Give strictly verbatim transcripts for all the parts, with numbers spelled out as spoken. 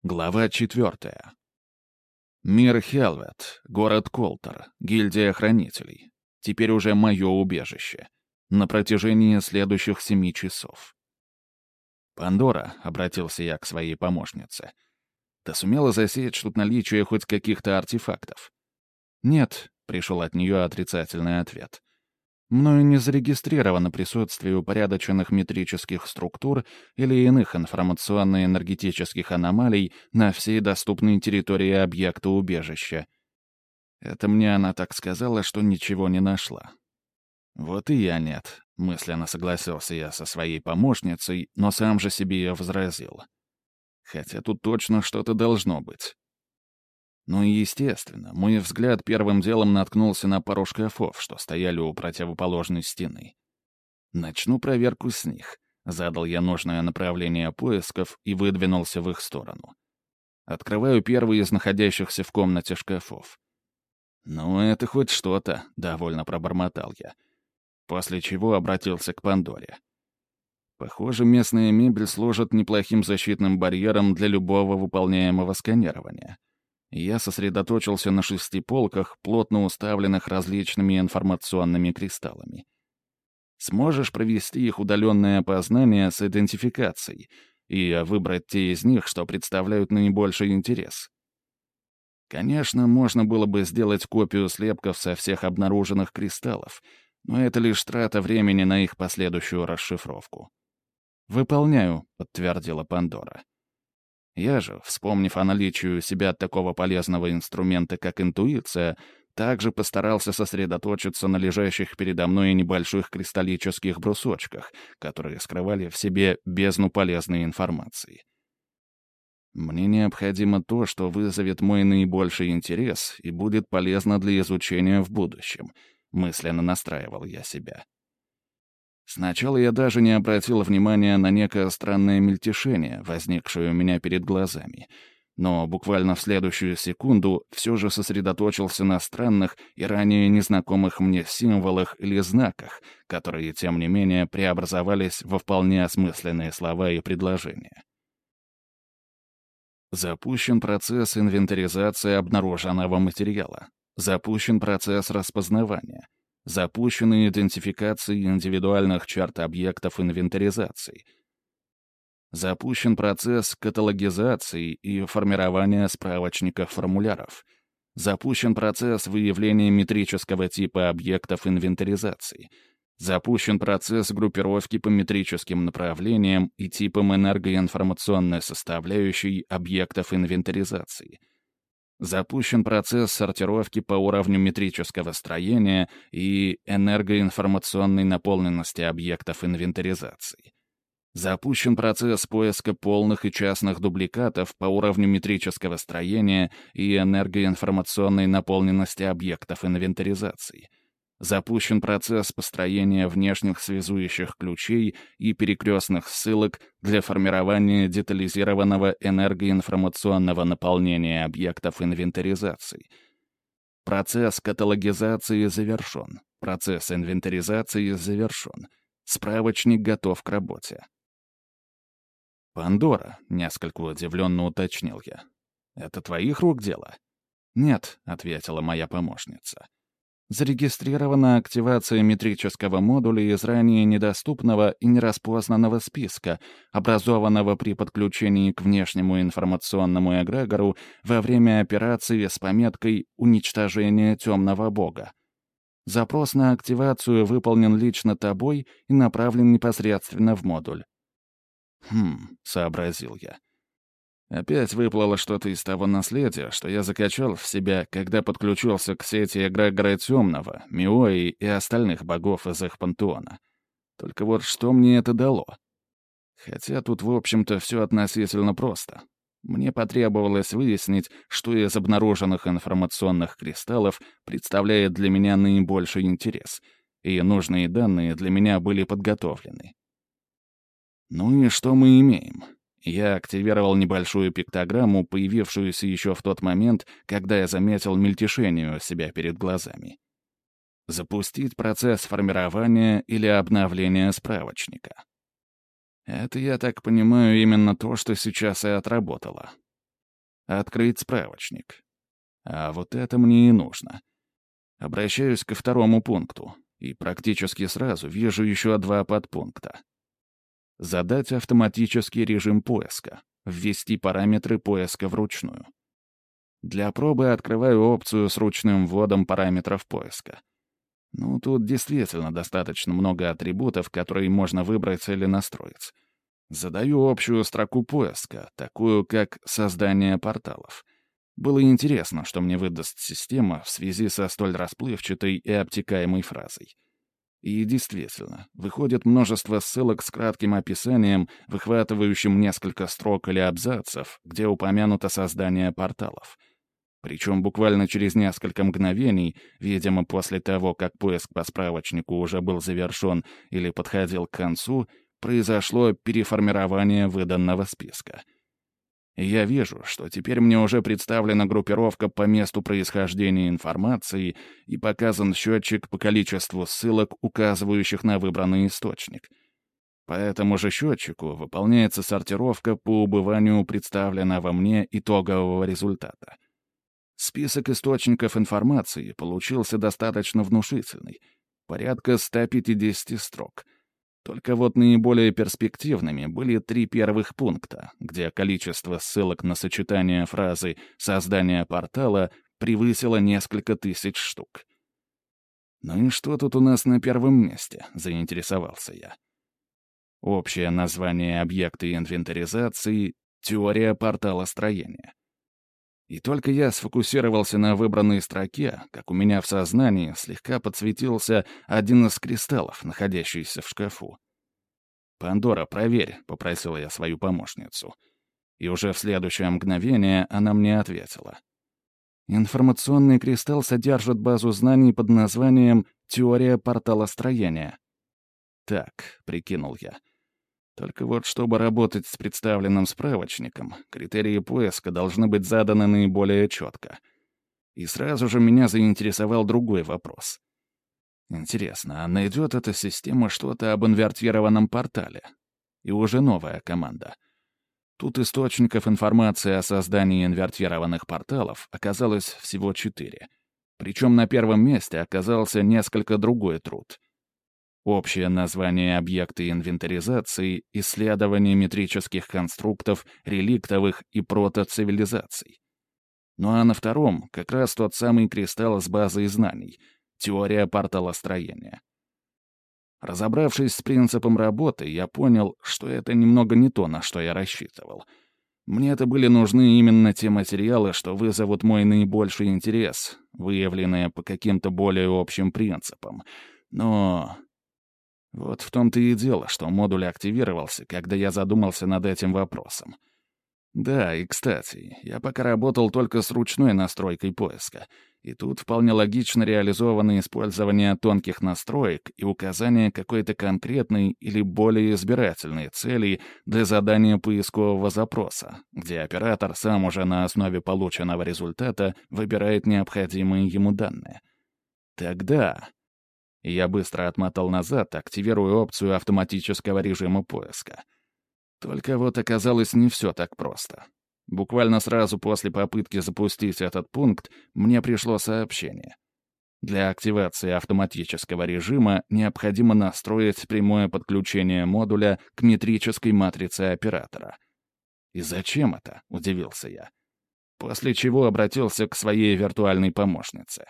Глава четвертая. Мир Хелвет, город Колтер, гильдия хранителей. Теперь уже мое убежище. На протяжении следующих семи часов. «Пандора», — обратился я к своей помощнице, — «ты сумела засечь тут наличие хоть каких-то артефактов?» «Нет», — пришел от нее отрицательный ответ. «Мною не зарегистрировано присутствие упорядоченных метрических структур или иных информационно-энергетических аномалий на всей доступной территории объекта убежища». Это мне она так сказала, что ничего не нашла. «Вот и я нет», — мысленно согласился я со своей помощницей, но сам же себе возразил. «Хотя тут точно что-то должно быть». Ну и естественно, мой взгляд первым делом наткнулся на пару шкафов, что стояли у противоположной стены. «Начну проверку с них», — задал я нужное направление поисков и выдвинулся в их сторону. Открываю первый из находящихся в комнате шкафов. «Ну, это хоть что-то», — довольно пробормотал я. После чего обратился к Пандоре. «Похоже, местная мебель служит неплохим защитным барьером для любого выполняемого сканирования». Я сосредоточился на шести полках, плотно уставленных различными информационными кристаллами. Сможешь провести их удаленное опознание с идентификацией и выбрать те из них, что представляют наибольший интерес? Конечно, можно было бы сделать копию слепков со всех обнаруженных кристаллов, но это лишь трата времени на их последующую расшифровку. «Выполняю», — подтвердила Пандора. Я же, вспомнив о наличии у себя такого полезного инструмента, как интуиция, также постарался сосредоточиться на лежащих передо мной небольших кристаллических брусочках, которые скрывали в себе бездну полезной информации. Мне необходимо то, что вызовет мой наибольший интерес и будет полезно для изучения в будущем, мысленно настраивал я себя. Сначала я даже не обратил внимания на некое странное мельтешение, возникшее у меня перед глазами, но буквально в следующую секунду все же сосредоточился на странных и ранее незнакомых мне символах или знаках, которые, тем не менее, преобразовались во вполне осмысленные слова и предложения. Запущен процесс инвентаризации обнаруженного материала. Запущен процесс распознавания. Запущена идентификация индивидуальных черт объектов инвентаризации. Запущен процесс каталогизации и формирования справочников-формуляров. Запущен процесс выявления метрического типа объектов инвентаризации. Запущен процесс группировки по метрическим направлениям и типам энергоинформационной составляющей объектов инвентаризации. Запущен процесс сортировки по уровню метрического строения и энергоинформационной наполненности объектов инвентаризации. Запущен процесс поиска полных и частных дубликатов по уровню метрического строения и энергоинформационной наполненности объектов инвентаризации. Запущен процесс построения внешних связующих ключей и перекрестных ссылок для формирования детализированного энергоинформационного наполнения объектов инвентаризации. Процесс каталогизации завершен. Процесс инвентаризации завершен. Справочник готов к работе. «Пандора», — несколько удивленно уточнил я. «Это твоих рук дело?» «Нет», — ответила моя помощница. Зарегистрирована активация метрического модуля из ранее недоступного и нераспознанного списка, образованного при подключении к внешнему информационному эгрегору во время операции с пометкой «Уничтожение темного бога». Запрос на активацию выполнен лично тобой и направлен непосредственно в модуль. «Хм», — сообразил я. Опять выплыло что-то из того наследия, что я закачал в себя, когда подключился к сети эгрегора Темного, Миои и остальных богов из их пантеона. Только вот что мне это дало? Хотя тут, в общем-то, все относительно просто. Мне потребовалось выяснить, что из обнаруженных информационных кристаллов представляет для меня наибольший интерес, и нужные данные для меня были подготовлены. Ну и что мы имеем? Я активировал небольшую пиктограмму, появившуюся еще в тот момент, когда я заметил мельтешение у себя перед глазами. Запустить процесс формирования или обновления справочника. Это, я так понимаю, именно то, что сейчас и отработало. Открыть справочник. А вот это мне и нужно. Обращаюсь ко второму пункту, и практически сразу вижу еще два подпункта. Задать автоматический режим поиска. Ввести параметры поиска вручную. Для пробы открываю опцию с ручным вводом параметров поиска. Ну, тут действительно достаточно много атрибутов, которые можно выбрать или настроить. Задаю общую строку поиска, такую как «создание порталов». Было интересно, что мне выдаст система в связи со столь расплывчатой и обтекаемой фразой. И действительно, выходит множество ссылок с кратким описанием, выхватывающим несколько строк или абзацев, где упомянуто создание порталов. Причем буквально через несколько мгновений, видимо, после того, как поиск по справочнику уже был завершен или подходил к концу, произошло переформирование выданного списка. И я вижу, что теперь мне уже представлена группировка по месту происхождения информации и показан счетчик по количеству ссылок, указывающих на выбранный источник. По этому же счетчику выполняется сортировка по убыванию представленного мне итогового результата. Список источников информации получился достаточно внушительный, порядка ста пятидесяти строк. Только вот наиболее перспективными были три первых пункта, где количество ссылок на сочетание фразы «создание портала» превысило несколько тысяч штук. «Ну и что тут у нас на первом месте?» — заинтересовался я. Общее название объекта инвентаризации — «Теория портала строения». И только я сфокусировался на выбранной строке, как у меня в сознании слегка подсветился один из кристаллов, находящийся в шкафу. «Пандора, проверь», — попросила я свою помощницу. И уже в следующее мгновение она мне ответила. «Информационный кристалл содержит базу знаний под названием «Теория портала строения». «Так», — прикинул я. Только вот, чтобы работать с представленным справочником, критерии поиска должны быть заданы наиболее четко. И сразу же меня заинтересовал другой вопрос. Интересно, а найдет эта система что-то об инвертированном портале? И уже новая команда. Тут источников информации о создании инвертированных порталов оказалось всего четыре. Причем на первом месте оказался несколько другой труд. Общее название объекта инвентаризации — исследование метрических конструктов, реликтовых и протоцивилизаций. Ну а на втором как раз тот самый кристалл с базой знаний — теория порталостроения. Разобравшись с принципом работы, я понял, что это немного не то, на что я рассчитывал. Мне-то были нужны именно те материалы, что вызовут мой наибольший интерес, выявленные по каким-то более общим принципам. Но... Вот в том-то и дело, что модуль активировался, когда я задумался над этим вопросом. Да, и кстати, я пока работал только с ручной настройкой поиска, и тут вполне логично реализовано использование тонких настроек и указание какой-то конкретной или более избирательной цели для задания поискового запроса, где оператор сам уже на основе полученного результата выбирает необходимые ему данные. Тогда... И я быстро отмотал назад, активируя опцию автоматического режима поиска. Только вот оказалось не все так просто. Буквально сразу после попытки запустить этот пункт мне пришло сообщение. Для активации автоматического режима необходимо настроить прямое подключение модуля к метрической матрице оператора. «И зачем это?» — удивился я. После чего обратился к своей виртуальной помощнице.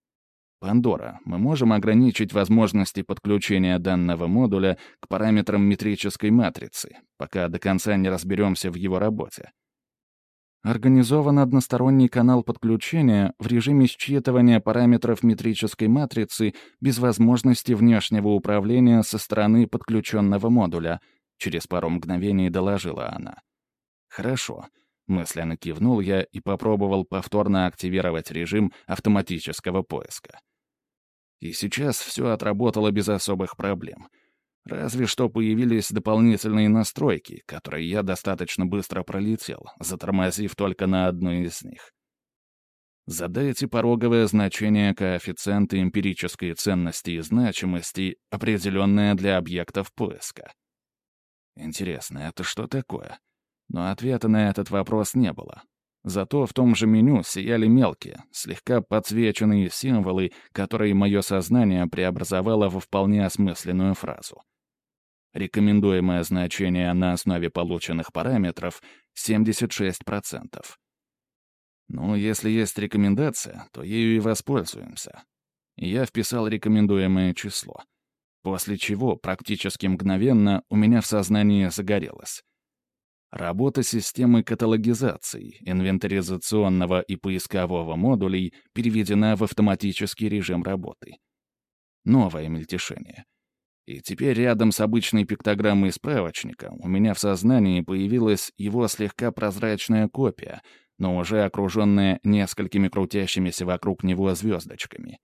«Пандора, мы можем ограничить возможности подключения данного модуля к параметрам метрической матрицы, пока до конца не разберемся в его работе». Организован односторонний канал подключения в режиме считывания параметров метрической матрицы без возможности внешнего управления со стороны подключенного модуля, через пару мгновений доложила она. «Хорошо». Мысленно кивнул я и попробовал повторно активировать режим автоматического поиска. И сейчас все отработало без особых проблем. Разве что появились дополнительные настройки, которые я достаточно быстро пролетел, затормозив только на одной из них. Задайте пороговое значение коэффициента эмпирической ценности и значимости, определенное для объектов поиска. Интересно, это что такое? Но ответа на этот вопрос не было. Зато в том же меню сияли мелкие, слегка подсвеченные символы, которые мое сознание преобразовало во вполне осмысленную фразу. Рекомендуемое значение на основе полученных параметров — семьдесят шесть процентов. Ну, если есть рекомендация, то ею и воспользуемся. Я вписал рекомендуемое число, после чего практически мгновенно у меня в сознании загорелось. Работа системы каталогизации, инвентаризационного и поискового модулей переведена в автоматический режим работы. Новое мельтешение. И теперь рядом с обычной пиктограммой справочника у меня в сознании появилась его слегка прозрачная копия, но уже окруженная несколькими крутящимися вокруг него звездочками.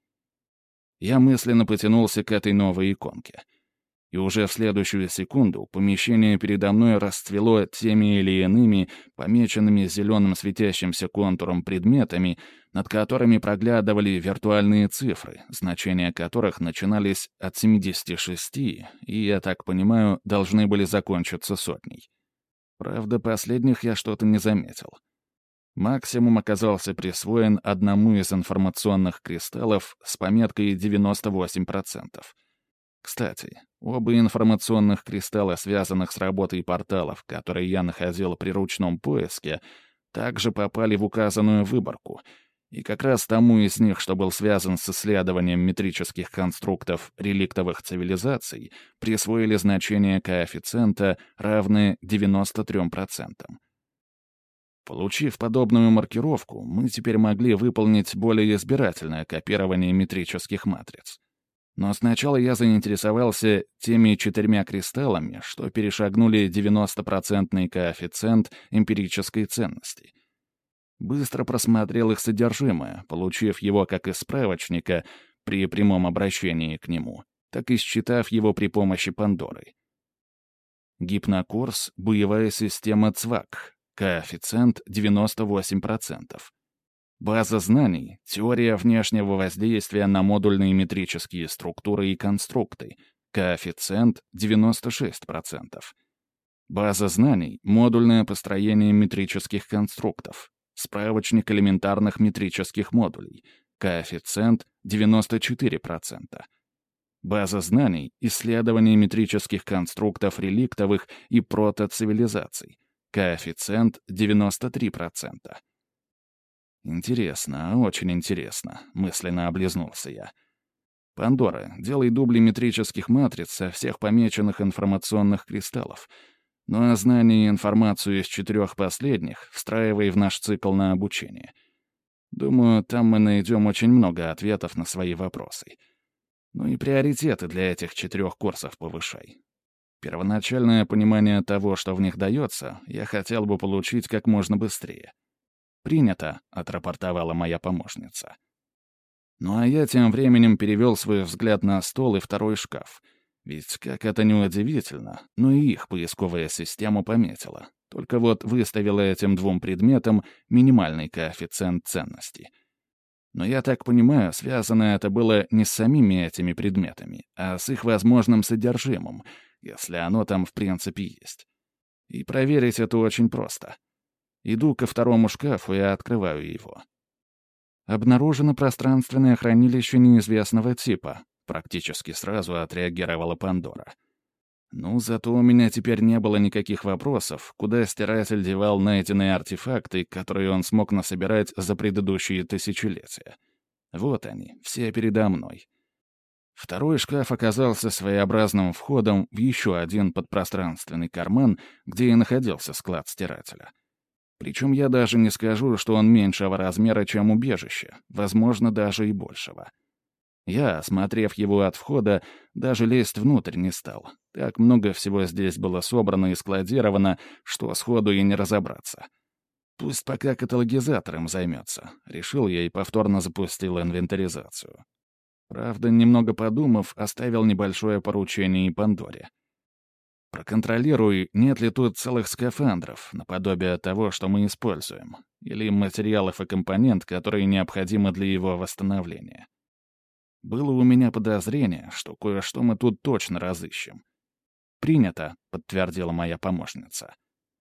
Я мысленно потянулся к этой новой иконке. И уже в следующую секунду помещение передо мной расцвело теми или иными, помеченными зеленым светящимся контуром предметами, над которыми проглядывали виртуальные цифры, значения которых начинались от семидесяти шести и, я так понимаю, должны были закончиться сотней. Правда, последних я что-то не заметил. Максимум оказался присвоен одному из информационных кристаллов с пометкой девяносто восемь процентов. Кстати, оба информационных кристалла, связанных с работой порталов, которые я находил при ручном поиске, также попали в указанную выборку, и как раз тому из них, что был связан с исследованием метрических конструктов реликтовых цивилизаций, присвоили значение коэффициента, равное девяноста трём процентам. Получив подобную маркировку, мы теперь могли выполнить более избирательное копирование метрических матриц. Но сначала я заинтересовался теми четырьмя кристаллами, что перешагнули девяностопроцентный коэффициент эмпирической ценности. Быстро просмотрел их содержимое, получив его как из справочника при прямом обращении к нему, так и считав его при помощи Пандоры. Гипнокурс — боевая система ЦВАК, коэффициент девяносто восемь процентов. База знаний — теория внешнего воздействия на модульные метрические структуры и конструкты, коэффициент девяносто шесть процентов. База знаний — модульное построение метрических конструктов, справочник элементарных метрических модулей, коэффициент девяносто четыре процента. База знаний — исследование метрических конструктов реликтовых и протоцивилизаций, коэффициент девяносто три процента. «Интересно, очень интересно», — мысленно облизнулся я. «Пандора, делай дубли метрических матриц со всех помеченных информационных кристаллов. Ну а знания и информацию из четырех последних встраивай в наш цикл на обучение. Думаю, там мы найдем очень много ответов на свои вопросы. Ну и приоритеты для этих четырех курсов повышай. Первоначальное понимание того, что в них дается, я хотел бы получить как можно быстрее». «Принято», — отрапортовала моя помощница. Ну а я тем временем перевел свой взгляд на стол и второй шкаф. Ведь, как это ни удивительно, но и их поисковая система пометила. Только вот выставила этим двум предметам минимальный коэффициент ценности. Но я так понимаю, связано это было не с самими этими предметами, а с их возможным содержимым, если оно там в принципе есть. И проверить это очень просто. Иду ко второму шкафу и открываю его. «Обнаружено пространственное хранилище неизвестного типа», — практически сразу отреагировала Пандора. Ну, зато у меня теперь не было никаких вопросов, куда стиратель девал найденные артефакты, которые он смог насобирать за предыдущие тысячелетия. Вот они, все передо мной. Второй шкаф оказался своеобразным входом в еще один подпространственный карман, где и находился склад стирателя. Причем я даже не скажу, что он меньшего размера, чем убежище, возможно, даже и большего. Я, осмотрев его от входа, даже лезть внутрь не стал. Так много всего здесь было собрано и складировано, что сходу и не разобраться. Пусть пока каталогизатором займется, решил я и повторно запустил инвентаризацию. Правда, немного подумав, оставил небольшое поручение и Пандоре. Проконтролируй, нет ли тут целых скафандров, наподобие того, что мы используем, или материалов и компонент, которые необходимы для его восстановления. Было у меня подозрение, что кое-что мы тут точно разыщем. «Принято», — подтвердила моя помощница.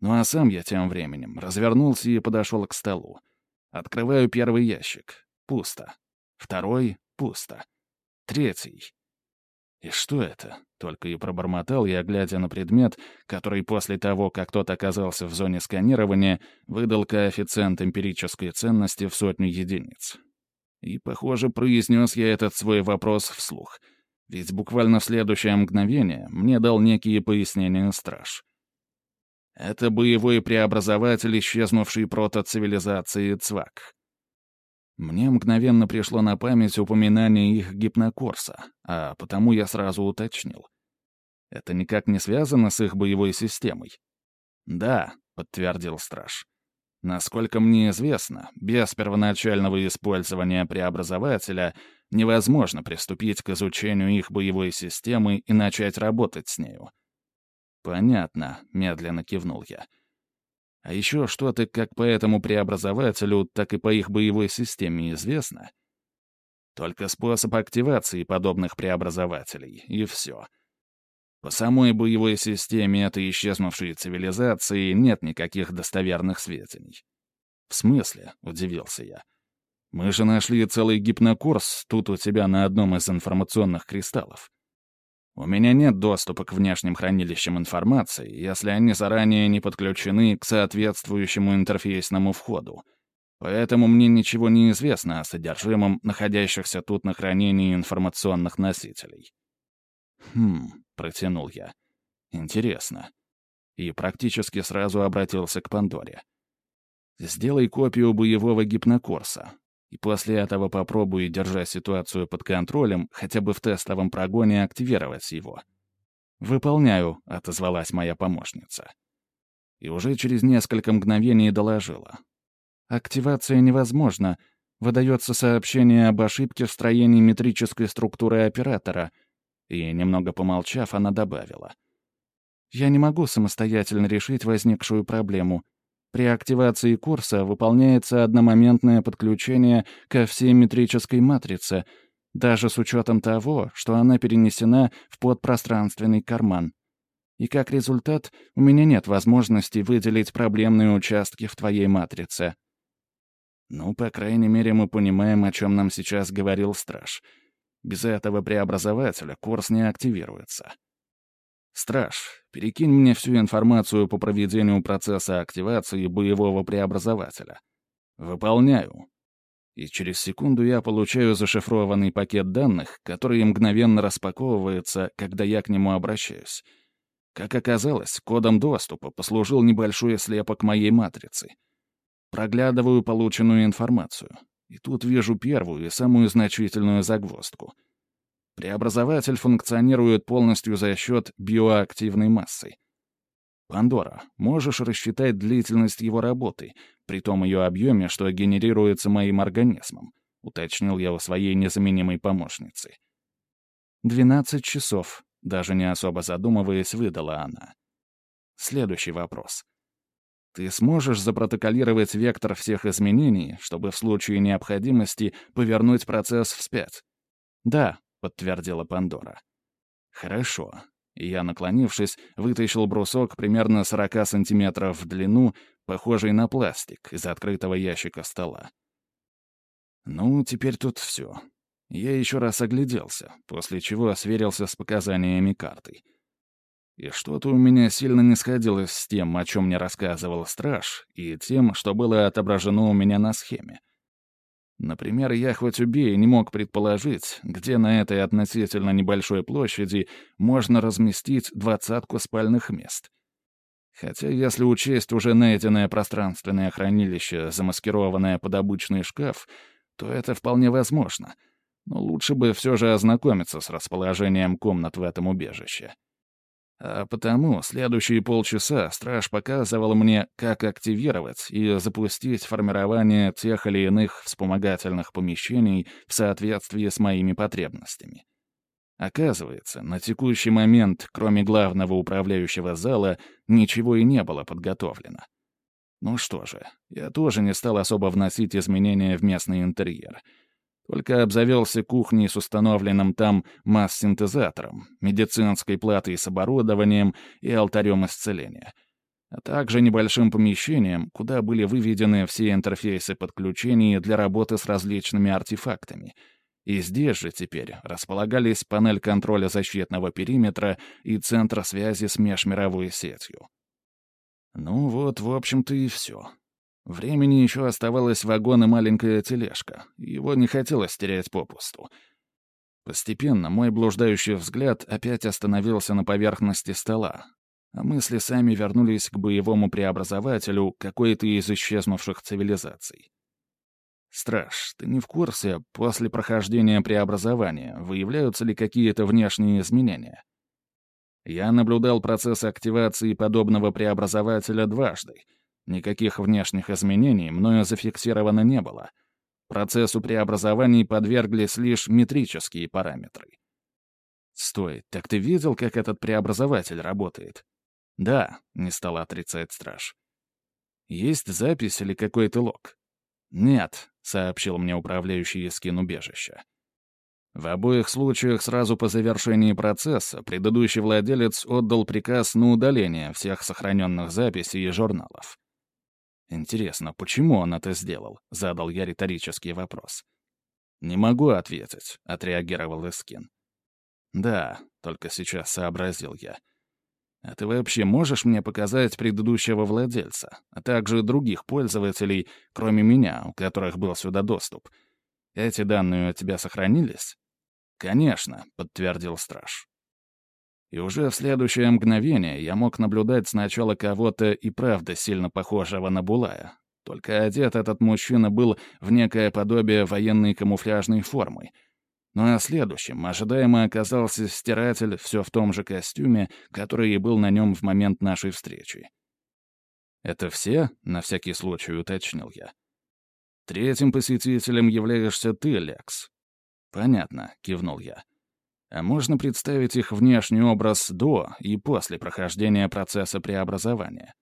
Ну а сам я тем временем развернулся и подошел к столу. Открываю первый ящик. Пусто. Второй — пусто. Третий. И что это? Только и пробормотал я, глядя на предмет, который после того, как тот оказался в зоне сканирования, выдал коэффициент эмпирической ценности в сотню единиц. И, похоже, произнес я этот свой вопрос вслух. Ведь буквально в следующее мгновение мне дал некие пояснения страж. Это боевой преобразователь, исчезнувший протоцивилизации Цвак. Мне мгновенно пришло на память упоминание их гипнокорса, а потому я сразу уточнил. Это никак не связано с их боевой системой? «Да», — подтвердил страж. «Насколько мне известно, без первоначального использования преобразователя невозможно приступить к изучению их боевой системы и начать работать с нею». «Понятно», — медленно кивнул я. «А еще что-то как по этому преобразователю, так и по их боевой системе известно?» «Только способ активации подобных преобразователей, и все. По самой боевой системе этой исчезнувшей цивилизации нет никаких достоверных сведений». «В смысле?» — удивился я. «Мы же нашли целый гипнокурс тут у тебя на одном из информационных кристаллов». «У меня нет доступа к внешним хранилищам информации, если они заранее не подключены к соответствующему интерфейсному входу. Поэтому мне ничего не известно о содержимом находящихся тут на хранении информационных носителей». «Хм», — протянул я. «Интересно». И практически сразу обратился к Пандоре. «Сделай копию боевого гипнокурса. И после этого попробуй, держа ситуацию под контролем, хотя бы в тестовом прогоне активировать его». «Выполняю», — отозвалась моя помощница. И уже через несколько мгновений доложила. «Активация невозможна. Выдается сообщение об ошибке в строении метрической структуры оператора». И, немного помолчав, она добавила. «Я не могу самостоятельно решить возникшую проблему. При активации курса выполняется одномоментное подключение ко всей метрической матрице, даже с учетом того, что она перенесена в подпространственный карман. И как результат, у меня нет возможности выделить проблемные участки в твоей матрице». «Ну, по крайней мере, мы понимаем, о чем нам сейчас говорил страж. Без этого преобразователя курс не активируется». «Страж, перекинь мне всю информацию по проведению процесса активации боевого преобразователя». «Выполняю». И через секунду я получаю зашифрованный пакет данных, который мгновенно распаковывается, когда я к нему обращаюсь. Как оказалось, кодом доступа послужил небольшой слепок моей матрицы. Проглядываю полученную информацию. И тут вижу первую и самую значительную загвоздку. Преобразователь функционирует полностью за счет биоактивной массы. «Пандора, можешь рассчитать длительность его работы, при том ее объеме, что генерируется моим организмом», — уточнил я у своей незаменимой помощницы. «Двенадцать часов», — даже не особо задумываясь, выдала она. Следующий вопрос. «Ты сможешь запротоколировать вектор всех изменений, чтобы в случае необходимости повернуть процесс вспять?» «Да», — подтвердила Пандора. «Хорошо». И я, наклонившись, вытащил брусок примерно сорока сантиметров в длину, похожий на пластик, из открытого ящика стола. Ну, теперь тут все. Я еще раз огляделся, после чего сверился с показаниями карты. И что-то у меня сильно не сходилось с тем, о чем мне рассказывал страж, и тем, что было отображено у меня на схеме. Например, я хоть убей не мог предположить, где на этой относительно небольшой площади можно разместить двадцатку спальных мест. Хотя, если учесть уже найденное пространственное хранилище, замаскированное под обычный шкаф, то это вполне возможно. Но лучше бы все же ознакомиться с расположением комнат в этом убежище. А потому следующие полчаса страж показывал мне, как активировать и запустить формирование тех или иных вспомогательных помещений в соответствии с моими потребностями. Оказывается, на текущий момент, кроме главного управляющего зала, ничего и не было подготовлено. Ну что же, я тоже не стал особо вносить изменения в местный интерьер — только обзавелся кухней с установленным там масс-синтезатором, медицинской платой с оборудованием и алтарем исцеления. а также небольшим помещением, куда были выведены все интерфейсы подключений для работы с различными артефактами. И здесь же теперь располагались панель контроля защитного периметра и центр связи с межмировой сетью. Ну вот, в общем-то, и все. Времени еще оставалось вагон и маленькая тележка. Его не хотелось терять попусту. Постепенно мой блуждающий взгляд опять остановился на поверхности стола, а мысли сами вернулись к боевому преобразователю какой-то из исчезнувших цивилизаций. «Страж, ты не в курсе, после прохождения преобразования выявляются ли какие-то внешние изменения?» Я наблюдал процесс активации подобного преобразователя дважды. Никаких внешних изменений мною зафиксировано не было. Процессу преобразований подверглись лишь метрические параметры. «Стой, так ты видел, как этот преобразователь работает?» «Да», — не стал отрицать страж. «Есть запись или какой-то лог?» «Нет», — сообщил мне управляющий скин убежища. В обоих случаях сразу по завершении процесса предыдущий владелец отдал приказ на удаление всех сохраненных записей и журналов. «Интересно, почему он это сделал?» — задал я риторический вопрос. «Не могу ответить», — отреагировал Искин. «Да», — только сейчас сообразил я. «А ты вообще можешь мне показать предыдущего владельца, а также других пользователей, кроме меня, у которых был сюда доступ? Эти данные у тебя сохранились?» «Конечно», — подтвердил страж. И уже в следующее мгновение я мог наблюдать сначала кого-то и правда сильно похожего на Булая. Только одет этот мужчина был в некое подобие военной камуфляжной формы. Ну а следующим ожидаемо оказался стиратель все в том же костюме, который и был на нем в момент нашей встречи. «Это все?» — на всякий случай уточнил я. «Третьим посетителем являешься ты, Лекс». «Понятно», — кивнул я. «А можно представить их внешний образ до и после прохождения процесса преобразования?»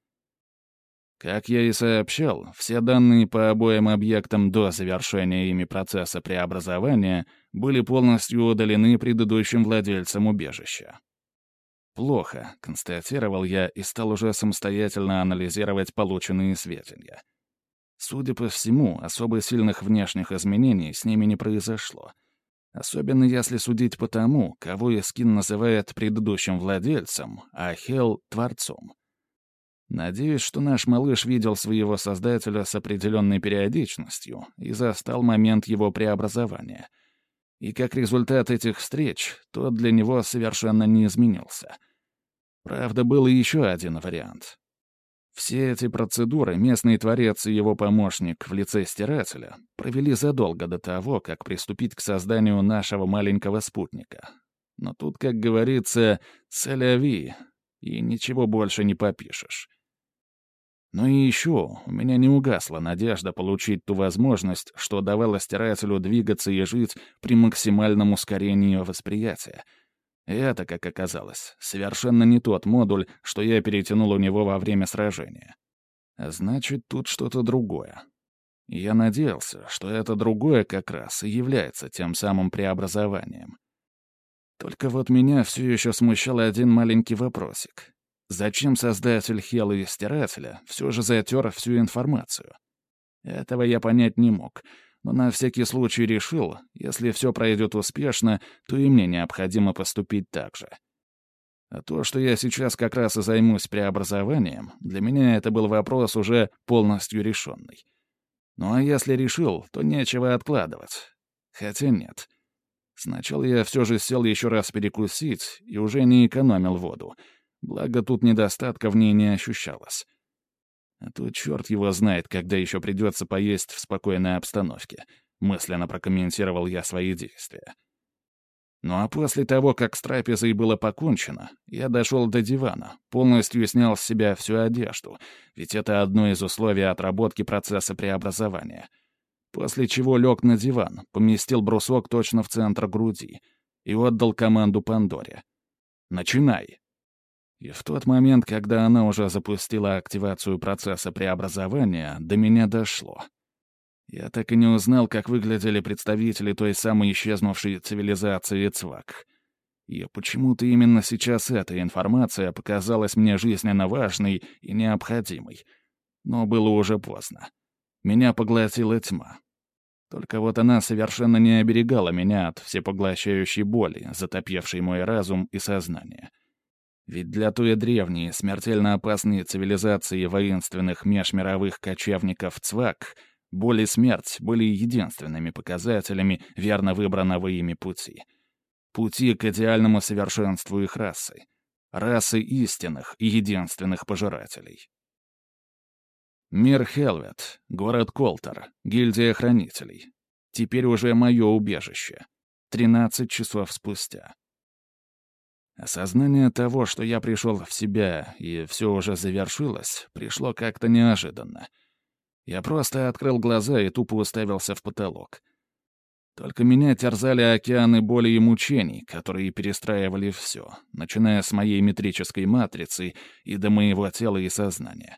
Как я и сообщал, все данные по обоим объектам до завершения ими процесса преобразования были полностью удалены предыдущим владельцам убежища. «Плохо», — констатировал я и стал уже самостоятельно анализировать полученные сведения. Судя по всему, особо сильных внешних изменений с ними не произошло. Особенно если судить по тому, кого Искин называет предыдущим владельцем, а Хел — творцом. Надеюсь, что наш малыш видел своего создателя с определенной периодичностью и застал момент его преобразования. И как результат этих встреч, тот для него совершенно не изменился. Правда, был и еще один вариант. Все эти процедуры местный творец и его помощник в лице стирателя провели задолго до того, как приступить к созданию нашего маленького спутника. Но тут, как говорится, «c'est-la-vie», и ничего больше не попишешь. Но и еще у меня не угасла надежда получить ту возможность, что давала стирателю двигаться и жить при максимальном ускорении восприятия. И это, как оказалось, совершенно не тот модуль, что я перетянул у него во время сражения. А значит, тут что-то другое. И я надеялся, что это другое как раз и является тем самым преобразованием. Только вот меня все еще смущал один маленький вопросик. Зачем создатель Хела и Стирателя все же затер всю информацию? Этого я понять не мог, но на всякий случай решил, если все пройдет успешно, то и мне необходимо поступить так же. А то, что я сейчас как раз и займусь преобразованием, для меня это был вопрос уже полностью решенный. Ну а если решил, то нечего откладывать. Хотя нет. Сначала я все же сел еще раз перекусить и уже не экономил воду. Благо, тут недостатка в ней не ощущалось. А то черт его знает, когда еще придется поесть в спокойной обстановке. Мысленно прокомментировал я свои действия. Ну а после того, как с трапезой было покончено, я дошел до дивана, полностью снял с себя всю одежду, ведь это одно из условий отработки процесса преобразования. После чего лег на диван, поместил брусок точно в центр груди и отдал команду Пандоре. «Начинай!» И в тот момент, когда она уже запустила активацию процесса преобразования, до меня дошло. Я так и не узнал, как выглядели представители той самой исчезнувшей цивилизации Цвак. И почему-то именно сейчас эта информация показалась мне жизненно важной и необходимой. Но было уже поздно. Меня поглотила тьма. Только вот она совершенно не оберегала меня от всепоглощающей боли, затопившей мой разум и сознание. Ведь для той древней, смертельно опасной цивилизации воинственных межмировых кочевников Цвак боль и смерть были единственными показателями верно выбранного ими пути. Пути к идеальному совершенству их расы. Расы истинных и единственных пожирателей. Мир Хелвет, город Колтер, гильдия хранителей. Теперь уже мое убежище. Тринадцать часов спустя. Осознание того, что я пришел в себя и все уже завершилось, пришло как-то неожиданно. Я просто открыл глаза и тупо уставился в потолок. Только меня терзали океаны боли и мучений, которые перестраивали все, начиная с моей метрической матрицы и до моего тела и сознания.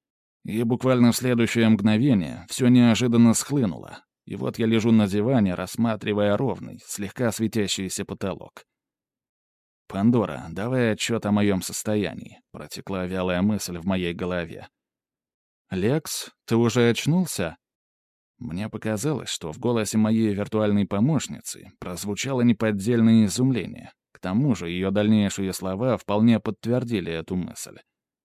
И буквально в следующее мгновение все неожиданно схлынуло, и вот я лежу на диване, рассматривая ровный, слегка светящийся потолок. «Пандора, давай отчет о моем состоянии», — протекла вялая мысль в моей голове. «Лекс, ты уже очнулся?» Мне показалось, что в голосе моей виртуальной помощницы прозвучало неподдельное изумление. К тому же ее дальнейшие слова вполне подтвердили эту мысль.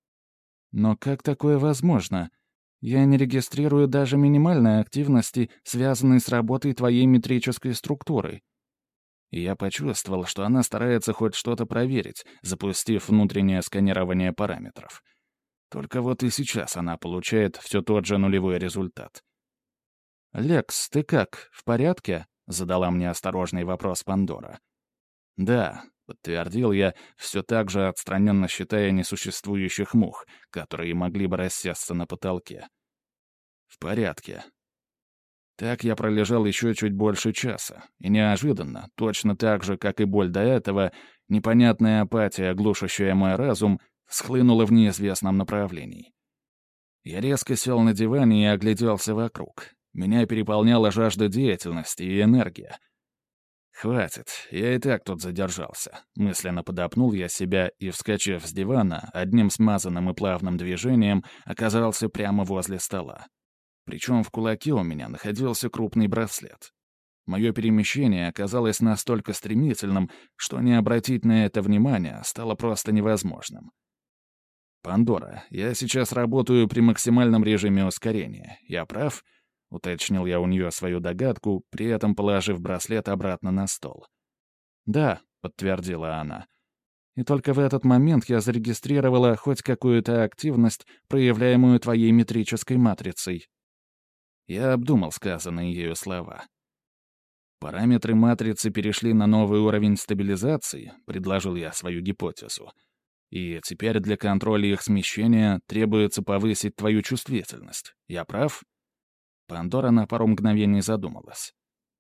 «Но как такое возможно? Я не регистрирую даже минимальной активности, связанной с работой твоей метрической структуры». И я почувствовал, что она старается хоть что-то проверить, запустив внутреннее сканирование параметров. Только вот и сейчас она получает все тот же нулевой результат. «Лекс, ты как, в порядке?» — задала мне осторожный вопрос Пандора. «Да», — подтвердил я, все так же отстраненно считая несуществующих мух, которые могли бы рассесться на потолке. «В порядке». Так я пролежал еще чуть больше часа, и неожиданно, точно так же, как и боль до этого, непонятная апатия, глушащая мой разум, схлынула в неизвестном направлении. Я резко сел на диване и огляделся вокруг. Меня переполняла жажда деятельности и энергия. «Хватит, я и так тут задержался», — мысленно подопнул я себя и, вскочив с дивана, одним смазанным и плавным движением оказался прямо возле стола. Причем в кулаке у меня находился крупный браслет. Мое перемещение оказалось настолько стремительным, что не обратить на это внимание стало просто невозможным. «Пандора, я сейчас работаю при максимальном режиме ускорения. Я прав?» — уточнил я у нее свою догадку, при этом положив браслет обратно на стол. «Да», — подтвердила она. «И только в этот момент я зарегистрировала хоть какую-то активность, проявляемую твоей метрической матрицей». Я обдумал сказанные ею слова. «Параметры матрицы перешли на новый уровень стабилизации», — предложил я свою гипотезу. «И теперь для контроля их смещения требуется повысить твою чувствительность. Я прав?» Пандора на пару мгновений задумалась.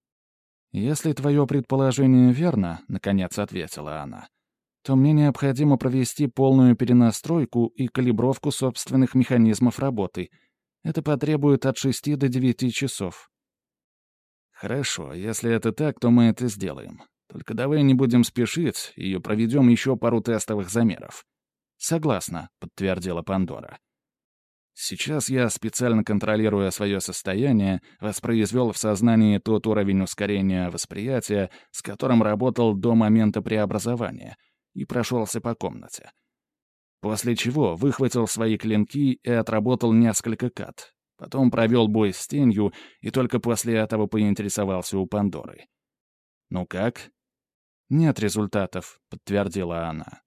«Если твое предположение верно», — наконец ответила она, «то мне необходимо провести полную перенастройку и калибровку собственных механизмов работы. Это потребует от шести до девяти часов». «Хорошо, если это так, то мы это сделаем. Только давай не будем спешить и проведем еще пару тестовых замеров». «Согласна», — подтвердила Пандора. Сейчас я, специально контролируя свое состояние, воспроизвел в сознании тот уровень ускорения восприятия, с которым работал до момента преобразования, и прошелся по комнате. После чего выхватил свои клинки и отработал несколько кат. Потом провел бой с тенью и только после этого поинтересовался у Пандоры. «Ну как?» «Нет результатов», — подтвердила она.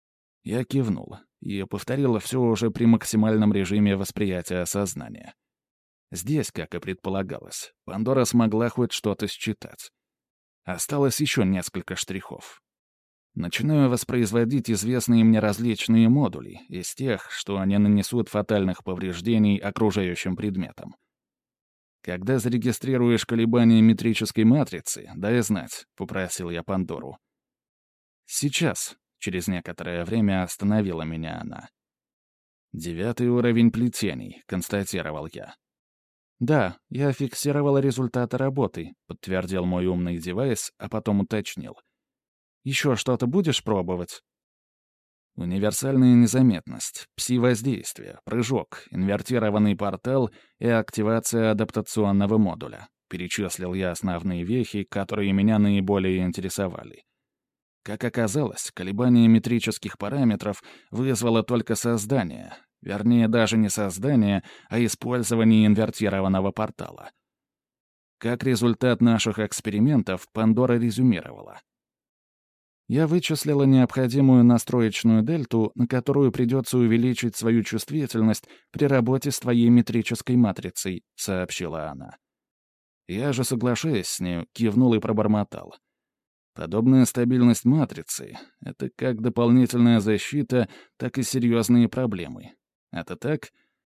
Я кивнул и повторила все уже при максимальном режиме восприятия сознания. Здесь, как и предполагалось, Пандора смогла хоть что-то считать. Осталось еще несколько штрихов. Начинаю воспроизводить известные мне различные модули из тех, что не нанесут фатальных повреждений окружающим предметам. «Когда зарегистрируешь колебания метрической матрицы, дай знать», — попросил я Пандору. «Сейчас», — через некоторое время остановила меня она. «Девятый уровень плетений», — констатировал я. «Да, я фиксировала результаты работы», — подтвердил мой умный девайс, а потом уточнил. Еще что-то будешь пробовать?» Универсальная незаметность, пси-воздействие, прыжок, инвертированный портал и активация адаптационного модуля. Перечислил я основные вехи, которые меня наиболее интересовали. Как оказалось, колебание метрических параметров вызвало только создание, вернее, даже не создание, а использование инвертированного портала. Как результат наших экспериментов, Пандора резюмировала. Я вычислила необходимую настроечную дельту, на которую придется увеличить свою чувствительность при работе с твоей метрической матрицей, сообщила она. Я же, соглашаясь с ней, кивнул и пробормотал. Подобная стабильность матрицы — это как дополнительная защита, так и серьезные проблемы. Это так?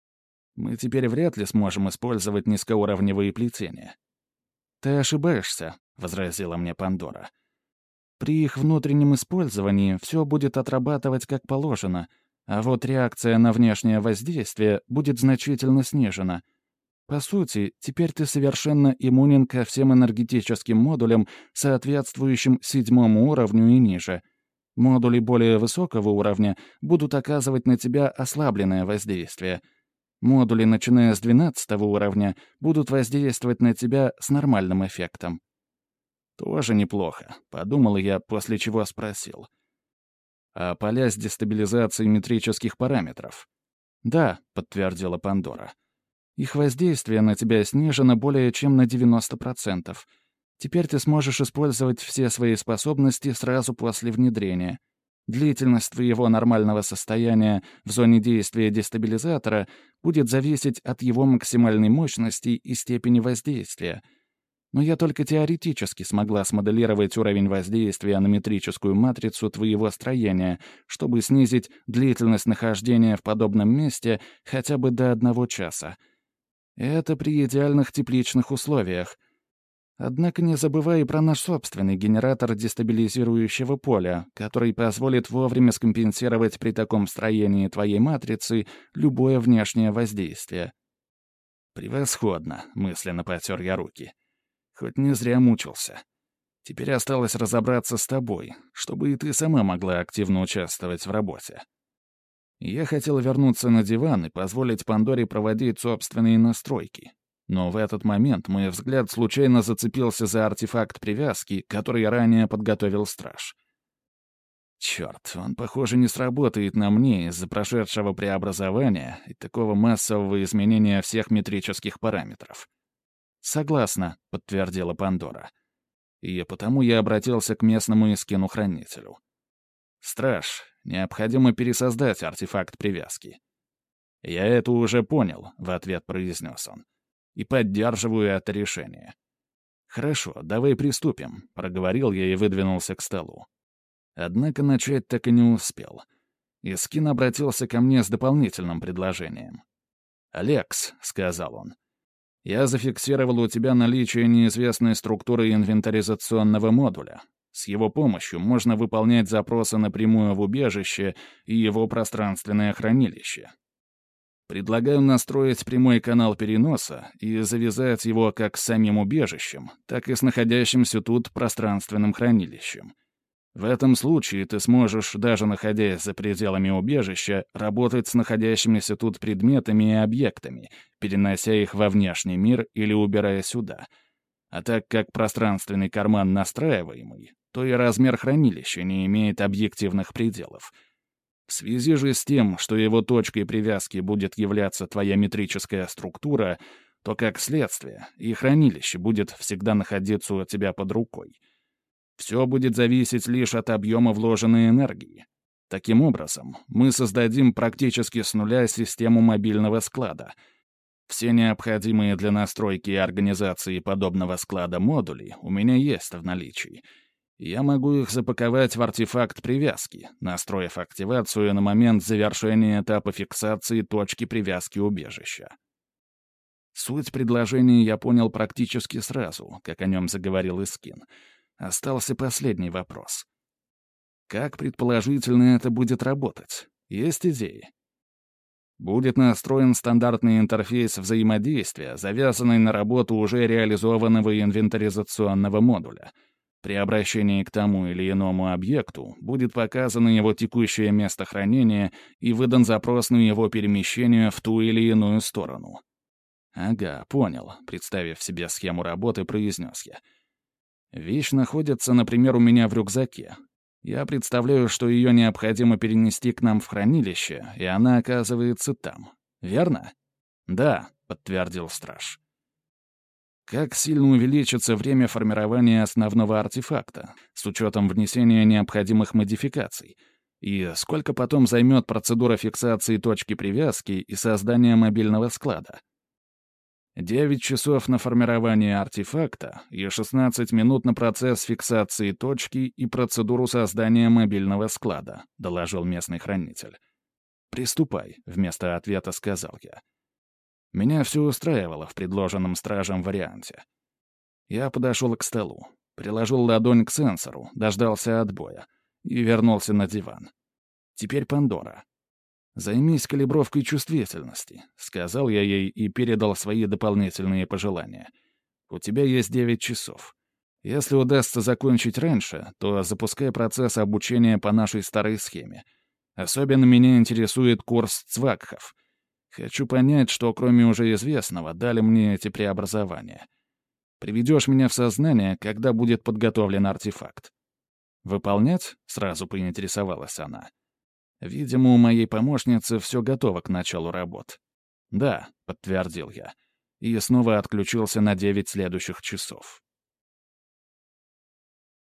Мы теперь вряд ли сможем использовать низкоуровневые плетения. «Ты ошибаешься», — возразила мне Пандора. «При их внутреннем использовании все будет отрабатывать как положено, а вот реакция на внешнее воздействие будет значительно снижена. По сути, теперь ты совершенно иммунен ко всем энергетическим модулям, соответствующим седьмому уровню и ниже. Модули более высокого уровня будут оказывать на тебя ослабленное воздействие. Модули, начиная с двенадцатого уровня, будут воздействовать на тебя с нормальным эффектом». «Тоже неплохо», — подумал я, после чего спросил. «А поля с дестабилизацией метрических параметров?» «Да», — подтвердила Пандора. «Их воздействие на тебя снижено более чем на девяносто процентов. Теперь ты сможешь использовать все свои способности сразу после внедрения. Длительность твоего нормального состояния в зоне действия дестабилизатора будет зависеть от его максимальной мощности и степени воздействия. Но я только теоретически смогла смоделировать уровень воздействия на метрическую матрицу твоего строения, чтобы снизить длительность нахождения в подобном месте хотя бы до одного часа. Это при идеальных тепличных условиях. Однако не забывай про наш собственный генератор дестабилизирующего поля, который позволит вовремя скомпенсировать при таком строении твоей матрицы любое внешнее воздействие». «Превосходно», — мысленно потер я руки. «Хоть не зря мучился. Теперь осталось разобраться с тобой, чтобы и ты сама могла активно участвовать в работе». Я хотел вернуться на диван и позволить Пандоре проводить собственные настройки. Но в этот момент мой взгляд случайно зацепился за артефакт привязки, который ранее подготовил страж. Черт, он, похоже, не сработает на мне из-за прошедшего преобразования и такого массового изменения всех метрических параметров. «Согласна», — подтвердила Пандора. И потому я обратился к местному искину-хранителю. «Страж, необходимо пересоздать артефакт привязки». «Я это уже понял», — в ответ произнес он. «И поддерживаю это решение». «Хорошо, давай приступим», — проговорил я и выдвинулся к столу. Однако начать так и не успел. Искин обратился ко мне с дополнительным предложением. «Алекс», — сказал он, — «я зафиксировал у тебя наличие неизвестной структуры инвентаризационного модуля. С его помощью можно выполнять запросы напрямую в убежище и его пространственное хранилище. Предлагаю настроить прямой канал переноса и завязать его как с самим убежищем, так и с находящимся тут пространственным хранилищем. В этом случае ты сможешь, даже находясь за пределами убежища, работать с находящимися тут предметами и объектами, перенося их во внешний мир или убирая сюда. А так как пространственный карман настраиваемый, то и размер хранилища не имеет объективных пределов. В связи же с тем, что его точкой привязки будет являться твоя метрическая структура, то, как следствие, и хранилище будет всегда находиться у тебя под рукой. Все будет зависеть лишь от объема вложенной энергии. Таким образом, мы создадим практически с нуля систему мобильного склада. Все необходимые для настройки и организации подобного склада модули у меня есть в наличии. Я могу их запаковать в артефакт привязки, настроив активацию на момент завершения этапа фиксации точки привязки убежища. Суть предложения я понял практически сразу, как о нем заговорил Искин. Остался последний вопрос. Как, предположительно, это будет работать? Есть идеи? Будет настроен стандартный интерфейс взаимодействия, завязанный на работу уже реализованного инвентаризационного модуля. При обращении к тому или иному объекту будет показано его текущее место хранения и выдан запрос на его перемещение в ту или иную сторону. «Ага, понял», — представив себе схему работы, произнес я. «Вещь находится, например, у меня в рюкзаке. Я представляю, что ее необходимо перенести к нам в хранилище, и она оказывается там. Верно?» «Да», — подтвердил страж. Как сильно увеличится время формирования основного артефакта, с учетом внесения необходимых модификаций? И сколько потом займет процедура фиксации точки привязки и создания мобильного склада? девять часов на формирование артефакта и шестнадцать минут на процесс фиксации точки и процедуру создания мобильного склада, доложил местный хранитель. «Приступай», — вместо ответа сказал я. Меня все устраивало в предложенном стражем варианте. Я подошел к столу, приложил ладонь к сенсору, дождался отбоя и вернулся на диван. Теперь Пандора. «Займись калибровкой чувствительности», — сказал я ей и передал свои дополнительные пожелания. «У тебя есть девять часов. Если удастся закончить раньше, то запускай процесс обучения по нашей старой схеме. Особенно меня интересует курс цвакхов. Хочу понять, что кроме уже известного дали мне эти преобразования. Приведешь меня в сознание, когда будет подготовлен артефакт». «Выполнять?» — сразу поинтересовалась она. Видимо, у моей помощницы все готово к началу работ. «Да», — подтвердил я, и снова отключился на девять следующих часов.